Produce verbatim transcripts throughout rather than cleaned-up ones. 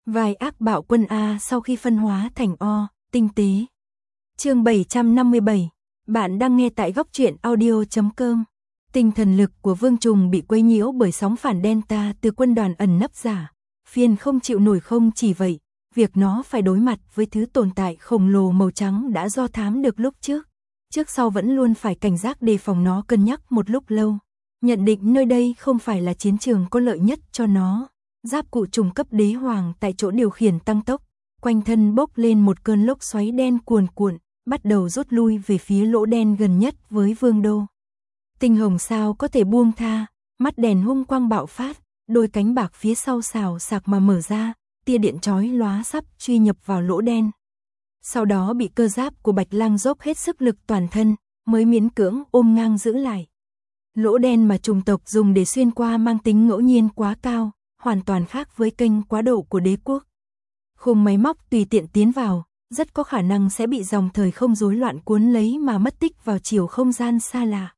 Vai ác bạo quân A sau khi phân hóa thành O, tinh tế. Chương bảy trăm năm mươi bảy. Bạn đang nghe tại góc truyện audio chấm com. Tinh thần lực của Vương Trùng bị quấy nhiễu bởi sóng phản delta từ quân đoàn ẩn nấp giả. Phiền không chịu nổi. Không chỉ vậy, việc nó phải đối mặt với thứ tồn tại khổng lồ màu trắng đã do thám được lúc trước. Trước sau vẫn luôn phải cảnh giác đề phòng nó, cân nhắc một lúc lâu. Nhận định nơi đây không phải là chiến trường có lợi nhất cho nó. Giáp cụ trùng cấp đế hoàng tại chỗ điều khiển tăng tốc, quanh thân bốc lên một cơn lốc xoáy đen cuồn cuộn, bắt đầu rút lui về phía lỗ đen gần nhất với Vương Đô. Tinh Hồng sao có thể buông tha, mắt đèn hung quang bạo phát, đôi cánh bạc phía sau xào sạc mà mở ra, tia điện chói lóa sắp truy nhập vào lỗ đen. Sau đó bị cơ giáp của Bạch Lang dốc hết sức lực toàn thân, mới miễn cưỡng ôm ngang giữ lại. Lỗ đen mà chủng tộc dùng để xuyên qua mang tính ngẫu nhiên quá cao, hoàn toàn khác với kênh quá độ của đế quốc. Khung máy móc tùy tiện tiến vào, rất có khả năng sẽ bị dòng thời không rối loạn cuốn lấy mà mất tích vào chiều không gian xa lạ.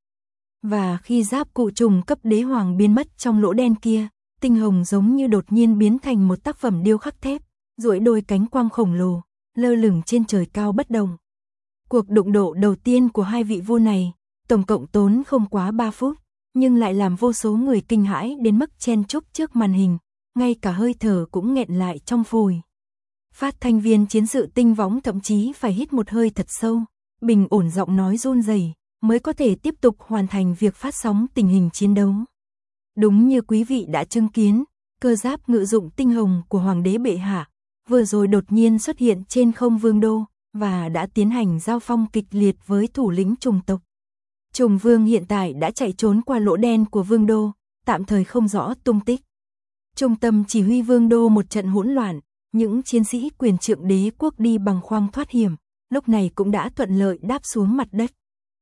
Và khi giáp cụ trùng cấp đế hoàng biến mất trong lỗ đen kia, Tinh Hồng giống như đột nhiên biến thành một tác phẩm điêu khắc thép, duỗi đôi cánh quang khổng lồ, lơ lửng trên trời cao bất động. Cuộc đụng độ đầu tiên của hai vị vua này, tổng cộng tốn không quá ba phút, nhưng lại làm vô số người kinh hãi đến mức chen chúc trước màn hình, ngay cả hơi thở cũng nghẹn lại trong phổi. Phát thanh viên chiến sự tinh võng thậm chí phải hít một hơi thật sâu, bình ổn giọng nói run rẩy, mới có thể tiếp tục hoàn thành việc phát sóng tình hình chiến đấu. Đúng như quý vị đã chứng kiến, cơ giáp ngự dụng Tinh Hồng của Hoàng đế bệ hạ, vừa rồi đột nhiên xuất hiện trên không Vương Đô, và đã tiến hành giao phong kịch liệt với thủ lĩnh trùng tộc. Trùng Vương hiện tại đã chạy trốn qua lỗ đen của Vương Đô, tạm thời không rõ tung tích. Trung tâm chỉ huy Vương Đô một trận hỗn loạn, những chiến sĩ quyền trượng đế quốc đi bằng khoang thoát hiểm, lúc này cũng đã thuận lợi đáp xuống mặt đất.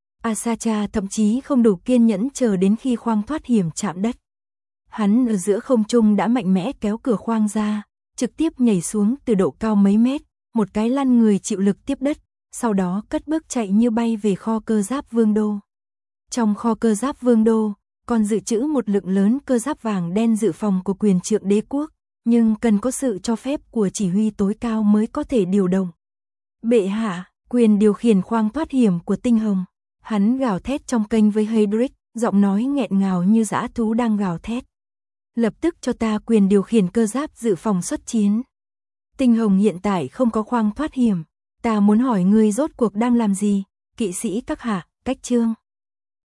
Asacha thậm chí không đủ kiên nhẫn chờ đến khi khoang thoát hiểm chạm đất. Hắn ở giữa không trung đã mạnh mẽ kéo cửa khoang ra, trực tiếp nhảy xuống từ độ cao mấy mét, một cái lăn người chịu lực tiếp đất, sau đó cất bước chạy như bay về kho cơ giáp Vương Đô. Trong kho cơ giáp Vương Đô, còn dự trữ một lượng lớn cơ giáp vàng đen dự phòng của quyền trượng đế quốc, nhưng cần có sự cho phép của chỉ huy tối cao mới có thể điều động. Bệ hạ, quyền điều khiển khoang thoát hiểm của Tinh Hồng. Hắn gào thét trong kênh với Hedrick, giọng nói nghẹn ngào như dã thú đang gào thét. Lập tức cho ta quyền điều khiển cơ giáp dự phòng xuất chiến. Tinh Hồng hiện tại không có khoang thoát hiểm. Ta muốn hỏi ngươi rốt cuộc đang làm gì, kỵ sĩ các hạ, cách chương.